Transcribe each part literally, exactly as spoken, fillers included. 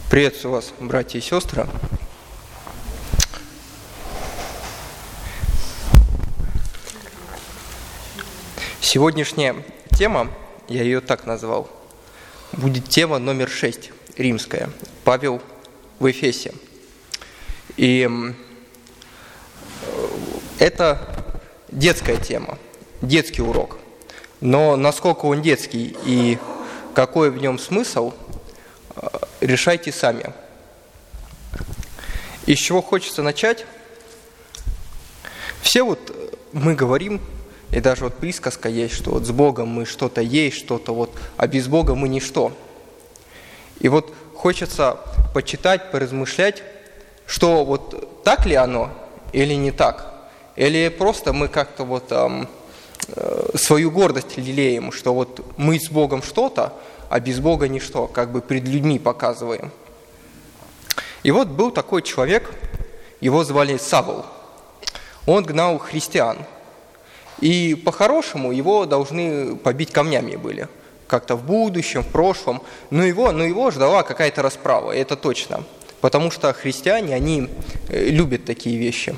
Приветствую вас, братья и сестры. Сегодняшняя тема, я ее так назвал, будет тема номер шесть, римская. Павел в Эфесе. И это детская тема, детский урок. Но насколько он детский и какой в нем смысл, решайте сами. И с чего хочется начать? Все вот мы говорим, и даже вот присказка есть, что вот с Богом мы что-то есть, что-то вот, а без Бога мы ничто. И вот хочется почитать, поразмышлять, что вот так ли оно или не так. Или просто мы как-то вот эм, э, свою гордость лелеем, что вот мы с Богом что-то, а без Бога ничто, как бы пред людьми показываем. И вот был такой человек, его звали Савл. Он гнал христиан. И по-хорошему его должны побить камнями были. Как-то в будущем, в прошлом. Но его, но его ждала какая-то расправа, это точно. Потому что христиане, они любят такие вещи.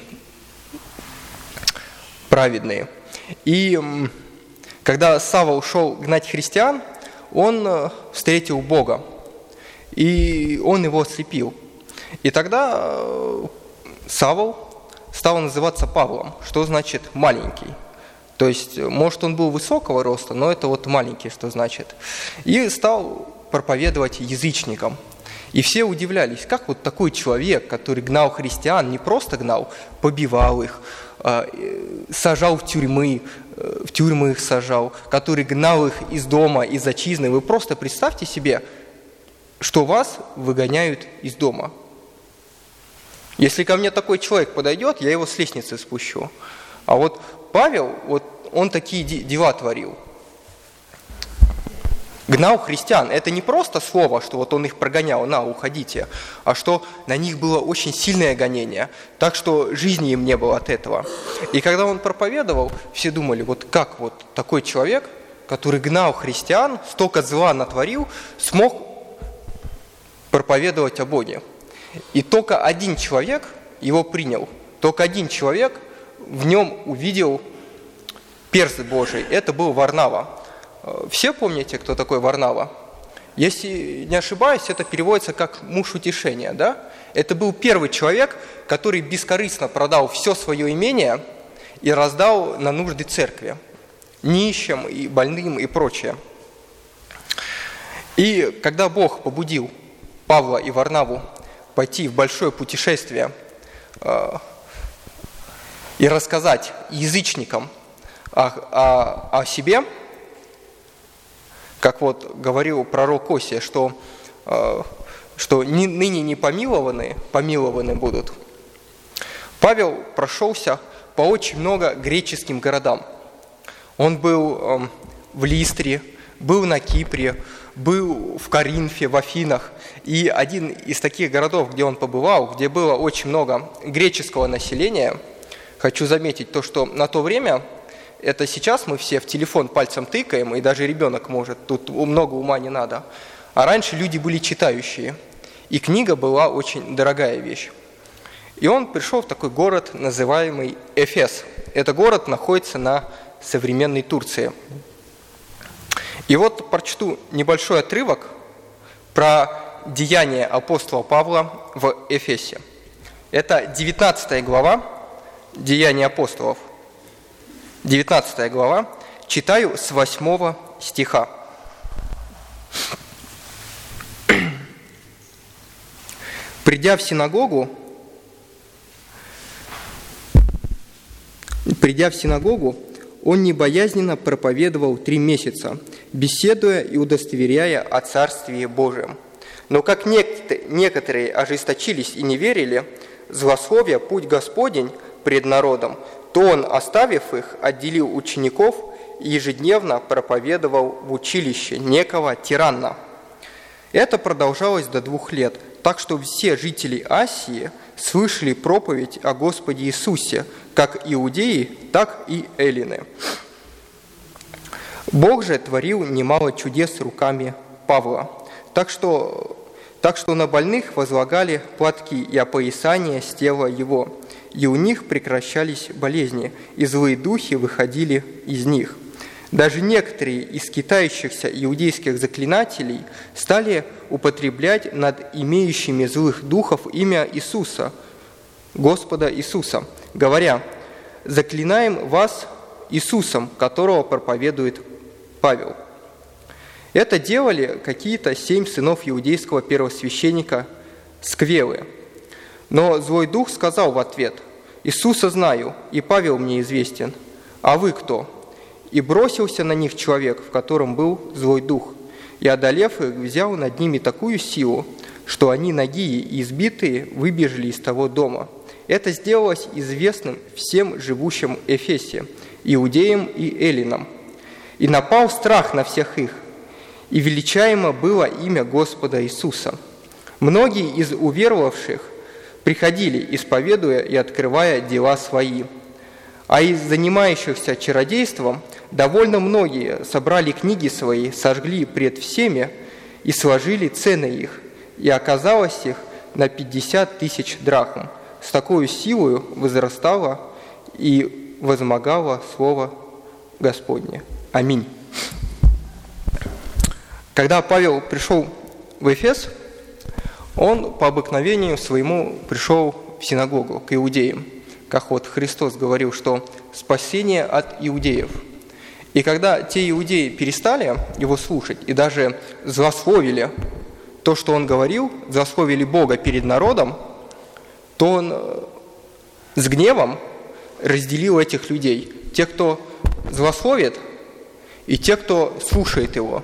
Праведные. И когда Савл шел гнать христиан, он встретил Бога, и он его ослепил. И тогда Савл стал называться Павлом, что значит «маленький». То есть, может, он был высокого роста, но это вот «маленький», что значит. И стал проповедовать язычникам. И все удивлялись, как вот такой человек, который гнал христиан, не просто гнал, побивал их, сажал в тюрьмы, в тюрьмы их сажал, который гнал их из дома, из отчизны. Вы просто представьте себе, что вас выгоняют из дома. Если ко мне такой человек подойдет, я его с лестницы спущу. А вот Павел, вот он такие дела творил. Гнал христиан. Это не просто слово, что вот он их прогонял, на, уходите, а что на них было очень сильное гонение, так что жизни им не было от этого. И когда он проповедовал, все думали, вот как вот такой человек, который гнал христиан, столько зла натворил, смог проповедовать о Боге. И только один человек его принял, только один человек в нем увидел перст Божий, это был Варнава. Все помните, кто такой Варнава? Если не ошибаюсь, это переводится как «муж утешения». Да? Это был первый человек, который бескорыстно продал все свое имение и раздал на нужды церкви, нищим и больным и прочее. И когда Бог побудил Павла и Варнаву пойти в большое путешествие э, и рассказать язычникам о, о, о себе, как вот говорил пророк Осия, что, э, что ныне не помилованные, помилованы будут. Павел прошелся по очень много греческим городам. Он был э, в Листре, был на Кипре, был в Коринфе, в Афинах. И один из таких городов, где он побывал, где было очень много греческого населения, хочу заметить то, что на то время... Это сейчас мы все в телефон пальцем тыкаем, и даже ребенок может, тут много ума не надо. А раньше люди были читающие, и книга была очень дорогая вещь. И он пришел в такой город, называемый Эфес. Этот город находится на современной Турции. И вот прочту небольшой отрывок про деяния апостола Павла в Эфесе. Это девятнадцатая глава «Деяния апостолов». девятнадцатая глава, читаю с восьмого стиха. Придя в синагогу, придя в синагогу, он небоязненно проповедовал три месяца, беседуя и удостоверяя о Царстве Божьем. Но как некоторые ожесточились и не верили, злословя путь Господень пред народом, то он, оставив их, отделил учеников и ежедневно проповедовал в училище некого тиранна. Это продолжалось до двух лет, так что все жители Асии слышали проповедь о Господе Иисусе, как иудеи, так и эллины. Бог же творил немало чудес руками Павла, так что Так что на больных возлагали платки и опоясания с тела его, и у них прекращались болезни, и злые духи выходили из них. Даже некоторые из скитающихся иудейских заклинателей стали употреблять над имеющими злых духов имя Иисуса, Господа Иисуса, говоря: «Заклинаем вас Иисусом, которого проповедует Павел». Это делали какие-то семь сынов иудейского первосвященника Сквелы. Но злой дух сказал в ответ: «Иисуса знаю, и Павел мне известен. А вы кто?» И бросился на них человек, в котором был злой дух, и, одолев их, взял над ними такую силу, что они, нагие и избитые, выбежали из того дома. Это сделалось известным всем живущим в Эфесе, иудеям и эллинам. И напал страх на всех их, и величаемо было имя Господа Иисуса. Многие из уверовавших приходили, исповедуя и открывая дела свои. А из занимающихся чародейством довольно многие собрали книги свои, сожгли пред всеми и сложили цены их, и оказалось их на пятьдесят тысяч драхм. С такой силой возрастало и возмогало Слово Господне. Аминь. Когда Павел пришел в Эфес, он по обыкновению своему пришел в синагогу к иудеям. Как вот Христос говорил, что спасение от иудеев. И когда те иудеи перестали его слушать и даже злословили то, что он говорил, злословили Бога перед народом, то он с гневом разделил этих людей. Те, кто злословит, и те, кто слушает его.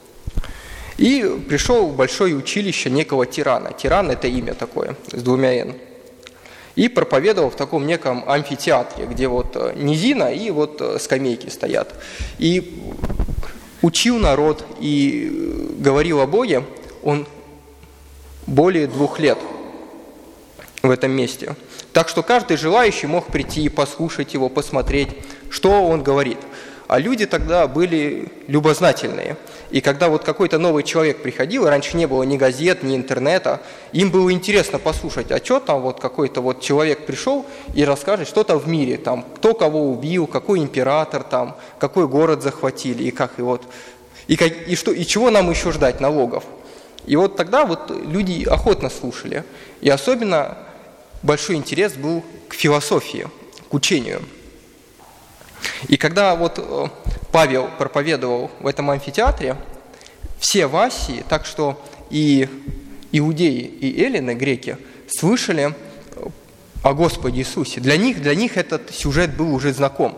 И пришел в большое училище некого тирана. Тиран – это имя такое, с двумя «н». И проповедовал в таком неком амфитеатре, где вот низина и вот скамейки стоят. И учил народ и говорил о Боге он более двух лет в этом месте. Так что каждый желающий мог прийти и послушать его, посмотреть, что он говорит. А люди тогда были любознательные. И когда вот какой-то новый человек приходил, раньше не было ни газет, ни интернета, им было интересно послушать, а что там вот какой-то вот человек пришел и расскажет что-то в мире, там, кто кого убил, какой император там, какой город захватили, и как, и вот, и, как, и, что, и чего нам еще ждать, налогов. И вот тогда вот люди охотно слушали. И особенно большой интерес был к философии, к учению. И когда вот Павел проповедовал в этом амфитеатре, все в Асии, так что и иудеи, и эллины, греки, слышали о Господе Иисусе. Для них, для них этот сюжет был уже знаком.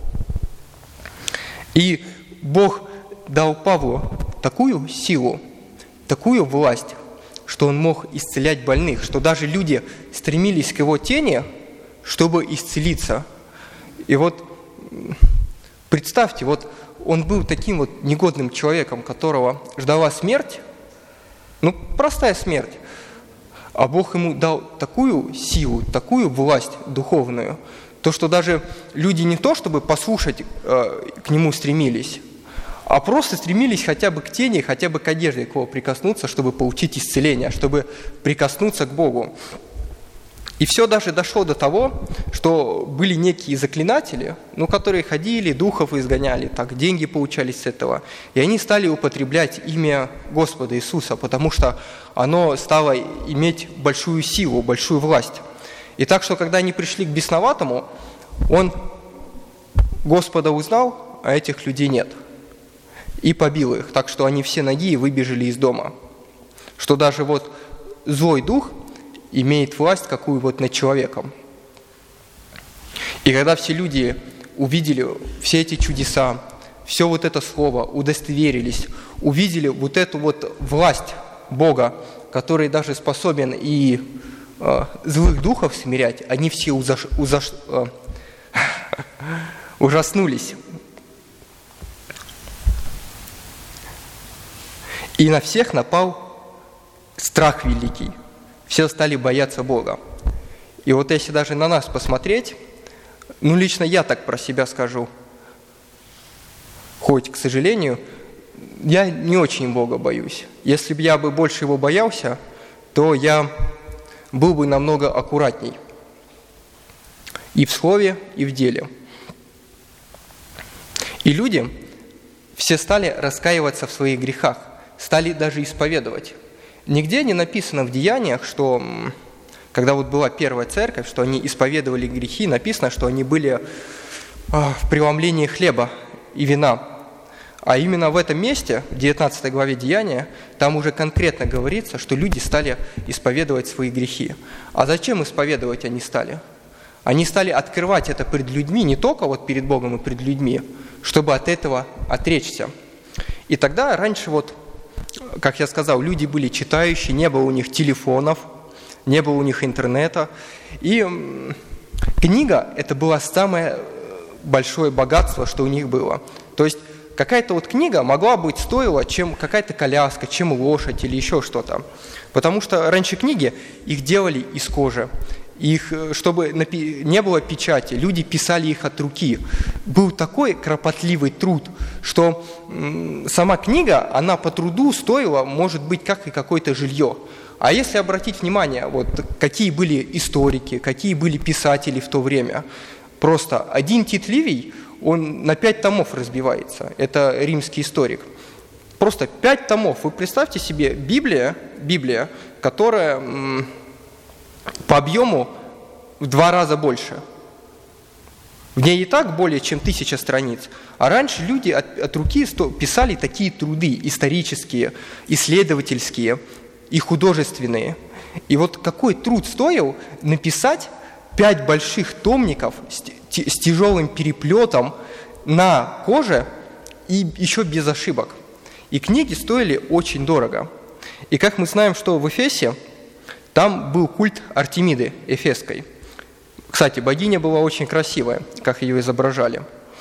И Бог дал Павлу такую силу, такую власть, что он мог исцелять больных, что даже люди стремились к его тени, чтобы исцелиться. И вот представьте, вот он был таким вот негодным человеком, которого ждала смерть, ну, простая смерть, а Бог ему дал такую силу, такую власть духовную, то, что даже люди не то, чтобы послушать, э, к нему стремились, а просто стремились хотя бы к тени, хотя бы к одежде, к его прикоснуться, чтобы получить исцеление, чтобы прикоснуться к Богу. И все даже дошло до того, что были некие заклинатели, ну, которые ходили, духов изгоняли, так деньги получались с этого. И они стали употреблять имя Господа Иисуса, потому что оно стало иметь большую силу, большую власть. И так что, когда они пришли к бесноватому, он Господа узнал, а этих людей нет. И побил их, так что они все ноги выбежали из дома. Что даже вот злой дух имеет власть какую вот над человеком. И когда все люди увидели все эти чудеса, все вот это слово, удостоверились, увидели вот эту вот власть Бога, который даже способен и э, злых духов смирять, они все узаш, узаш, э, ужаснулись. И на всех напал страх великий. Все стали бояться Бога. И вот если даже на нас посмотреть, ну, лично я так про себя скажу, хоть, к сожалению, я не очень Бога боюсь. Если бы я бы больше Его боялся, то я был бы намного аккуратней и в слове, и в деле. И люди все стали раскаиваться в своих грехах, стали даже исповедовать. Нигде не написано в Деяниях, что, когда вот была первая церковь, что они исповедовали грехи, написано, что они были в преломлении хлеба и вина. А именно в этом месте, в девятнадцатой главе Деяния, там уже конкретно говорится, что люди стали исповедовать свои грехи. А зачем исповедовать они стали? Они стали открывать это перед людьми, не только вот перед Богом и перед людьми, чтобы от этого отречься. И тогда раньше вот, как я сказал, люди были читающие, не было у них телефонов, не было у них интернета. И книга – это было самое большое богатство, что у них было. То есть какая-то вот книга могла быть стоила, чем какая-то коляска, чем лошадь или еще что-то. Потому что раньше книги, их делали из кожи. Их, чтобы не было печати, люди писали их от руки. Был такой кропотливый труд, что сама книга, она по труду стоила, может быть, как и какое-то жилье. А если обратить внимание, вот какие были историки, какие были писатели в то время, просто один Тит Ливий, он на пять томов разбивается. Это римский историк. Просто пять томов. Вы представьте себе Библия, Библия, которая м, по объему в два раза больше. В ней и так более чем тысяча страниц. А раньше люди от, от руки писали такие труды исторические, исследовательские и художественные. И вот какой труд стоил написать пять больших томников с, с тяжелым переплетом на коже и еще без ошибок. И книги стоили очень дорого. И как мы знаем, что в Эфесе там был культ Артемиды Эфесской. Кстати, богиня была очень красивая, как ее изображали.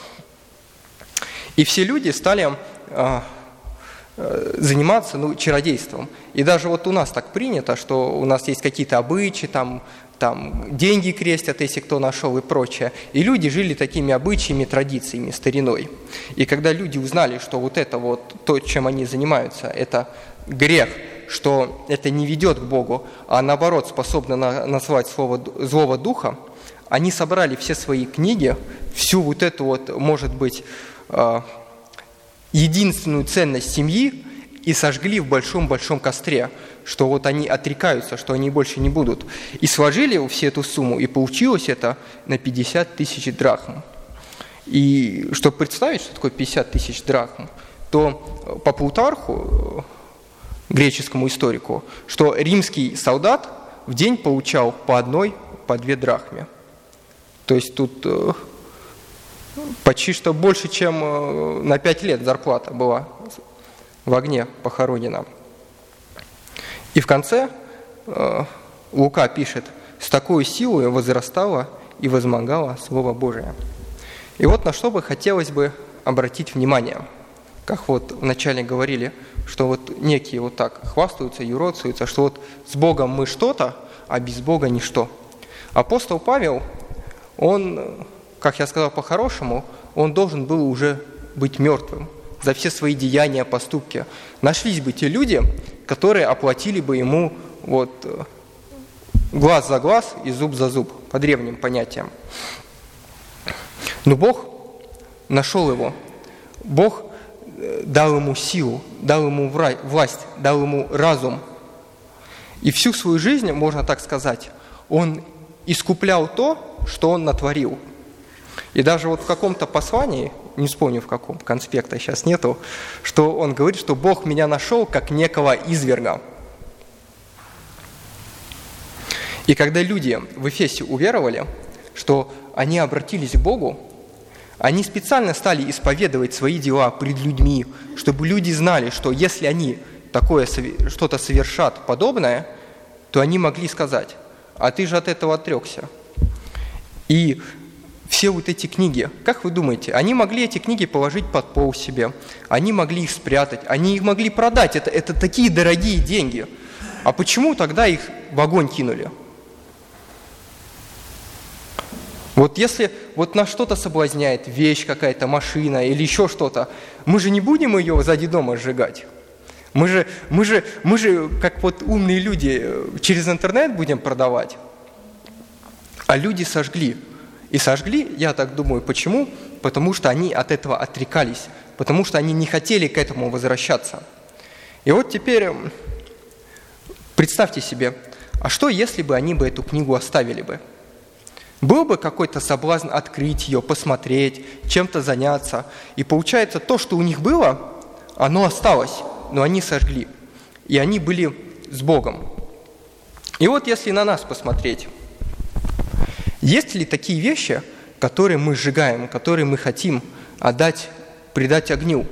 И все люди стали а, а, заниматься ну, чародейством. И даже вот у нас так принято, что у нас есть какие-то обычаи, там, там деньги крестят, если кто нашел, и прочее. И люди жили такими обычаями, традициями, стариной. И когда люди узнали, что вот это вот, то, чем они занимаются, это грех, что это не ведет к Богу, а наоборот способно на, назвать слово, злого духа, они собрали все свои книги, всю вот эту вот, может быть, единственную ценность семьи и сожгли в большом-большом костре, что вот они отрекаются, что они больше не будут. И сложили всю эту сумму, и получилось это на пятьдесят тысяч драхм. И чтобы представить, что такое пятьдесят тысяч драхм, то по Плутарху, греческому историку, что римский солдат в день получал по одной, по две драхме. То есть тут э, почти что больше, чем э, на пять лет зарплата была в огне похоронена. И в конце э, Лука пишет: «С такой силой возрастало и возмогало Слово Божие». И вот на что бы хотелось бы обратить внимание. Как вот вначале говорили, что вот некие вот так хвастаются, юродствуются, что вот с Богом мы что-то, а без Бога ничто. Апостол Павел, он, как я сказал по-хорошему, он должен был уже быть мертвым за все свои деяния, поступки. Нашлись бы те люди, которые оплатили бы ему вот глаз за глаз и зуб за зуб, по древним понятиям. Но Бог нашел его. Бог дал ему силу, дал ему власть, дал ему разум. И всю свою жизнь, можно так сказать, он искуплял то, что он натворил. И даже вот в каком-то послании, не вспомню в каком, конспекта сейчас нету, что он говорит, что Бог меня нашел как некого изверга. И когда люди в Эфесе уверовали, что они обратились к Богу, они специально стали исповедовать свои дела пред людьми, чтобы люди знали, что если они такое что-то совершат подобное, то они могли сказать: «А ты же от этого отрекся». И все вот эти книги, как вы думаете, они могли эти книги положить под пол себе, они могли их спрятать, они их могли продать, это, это такие дорогие деньги. А почему тогда их в огонь кинули? Вот если вот нас что-то соблазняет, вещь какая-то, машина или еще что-то, мы же не будем ее сзади дома сжигать. Мы же, мы же, мы же, как вот умные люди, через интернет будем продавать. А люди сожгли. И сожгли, я так думаю, почему? Потому что они от этого отрекались, потому что они не хотели к этому возвращаться. И вот теперь представьте себе, а что, если бы они бы эту книгу оставили бы? Был бы какой-то соблазн открыть ее, посмотреть, чем-то заняться. И получается, то, что у них было, оно осталось, но они сожгли. И они были с Богом. И вот если на нас посмотреть, есть ли такие вещи, которые мы сжигаем, которые мы хотим отдать, предать огню,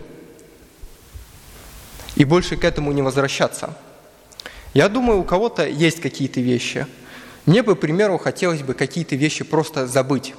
и больше к этому не возвращаться? Я думаю, у кого-то есть какие-то вещи. Мне бы, к примеру, хотелось бы какие-то вещи просто забыть.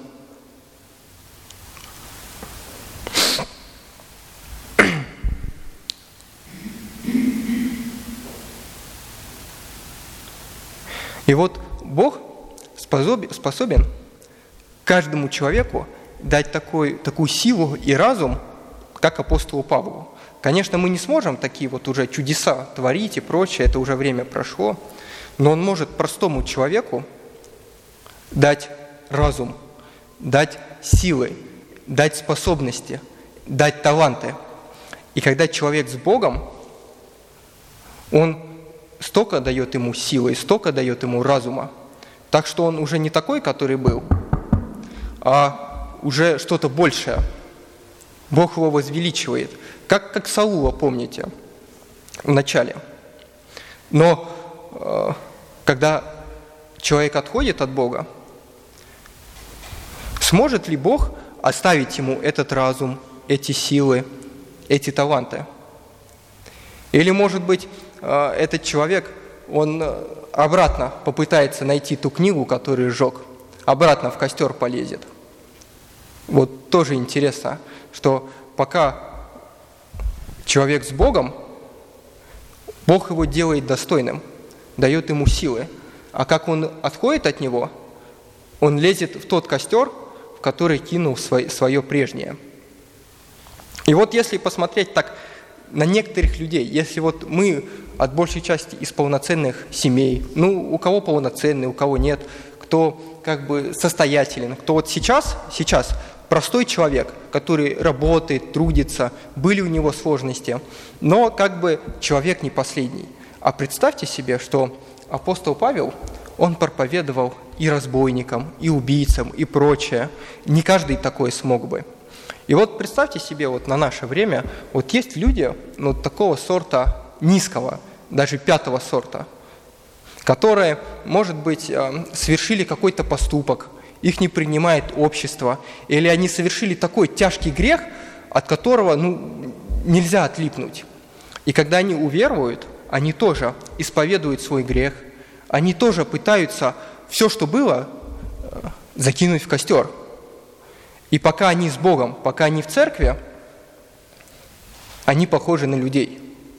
И вот Бог способен каждому человеку дать такой, такую силу и разум, как апостолу Павлу. Конечно, мы не сможем такие вот уже чудеса творить и прочее, это уже время прошло, но он может простому человеку дать разум, дать силы, дать способности, дать таланты. И когда человек с Богом, он столько дает ему силы, столько дает ему разума, так что он уже не такой, который был, а уже что-то большее. Бог его возвеличивает, как, как Саула, помните, в начале. Но э, когда человек отходит от Бога, сможет ли Бог оставить ему этот разум, эти силы, эти таланты? Или, может быть, э, этот человек, он обратно попытается найти ту книгу, которую сжег, обратно в костер полезет? Вот тоже интересно, что пока человек с Богом, Бог его делает достойным, дает ему силы. А как он отходит от него, он лезет в тот костер, в который кинул свое, свое прежнее. И вот если посмотреть так на некоторых людей, если вот мы от большей части из полноценных семей, ну, у кого полноценный, у кого нет, кто как бы состоятелен, кто вот сейчас, сейчас простой человек, который работает, трудится, были у него сложности, но как бы человек не последний. А представьте себе, что апостол Павел, он проповедовал и разбойникам, и убийцам, и прочее. Не каждый такой смог бы. И вот представьте себе, вот на наше время, вот есть люди, ну, такого сорта низкого, даже пятого сорта, которые, может быть, совершили какой-то поступок, их не принимает общество, или они совершили такой тяжкий грех, от которого, ну, нельзя отлипнуть. И когда они уверуют, они тоже исповедуют свой грех, они тоже пытаются все, что было, закинуть в костер. И пока они с Богом, пока они в церкви, они похожи на людей.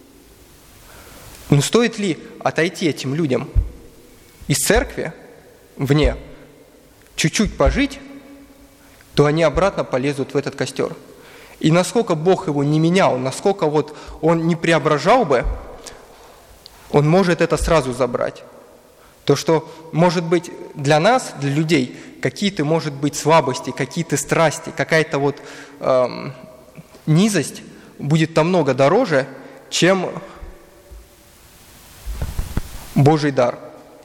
Но стоит ли отойти этим людям из церкви, вне, чуть-чуть пожить, то они обратно полезут в этот костер. И насколько Бог его не менял, насколько вот он не преображал бы, он может это сразу забрать. То, что, может быть, для нас, для людей, какие-то, может быть, слабости, какие-то страсти, какая-то вот эм, низость будет намного дороже, чем Божий дар.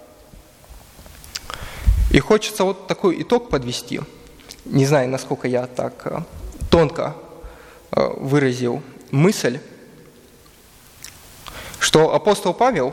И хочется вот такой итог подвести. Не знаю, насколько я так тонко выразил мысль, что апостол Павел,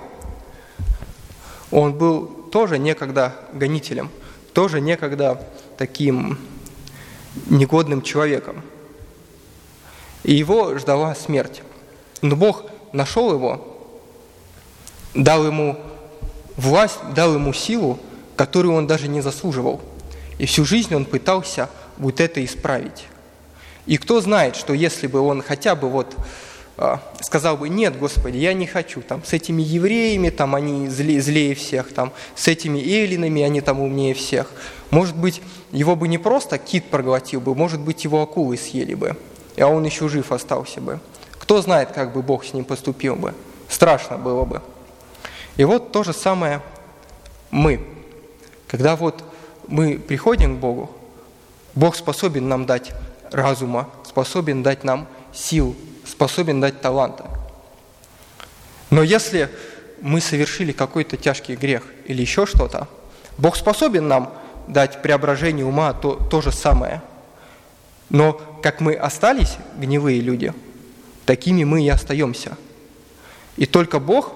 он был тоже некогда гонителем, тоже некогда таким негодным человеком. И его ждала смерть. Но Бог нашел его, дал ему власть, дал ему силу, которую он даже не заслуживал. И всю жизнь он пытался вот это исправить. И кто знает, что если бы он хотя бы вот сказал бы: нет, Господи, я не хочу, там, с этими евреями, там, они зле, злее всех, там, с этими эллинами, они там умнее всех. Может быть, его бы не просто кит проглотил бы, может быть, его акулы съели бы, а он еще жив остался бы. Кто знает, как бы Бог с ним поступил бы. Страшно было бы. И вот то же самое мы. Когда вот мы приходим к Богу, Бог способен нам дать разума, способен дать нам сил, способен дать таланта. Но если мы совершили какой-то тяжкий грех или еще что-то, Бог способен нам дать преображение ума, то, то же самое. Но как мы остались гнилые люди, такими мы и остаемся. И только Бог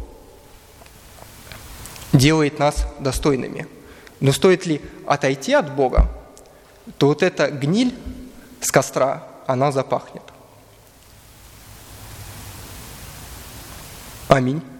делает нас достойными. Но стоит ли отойти от Бога, то вот эта гниль с костра, она запахнет. Аминь.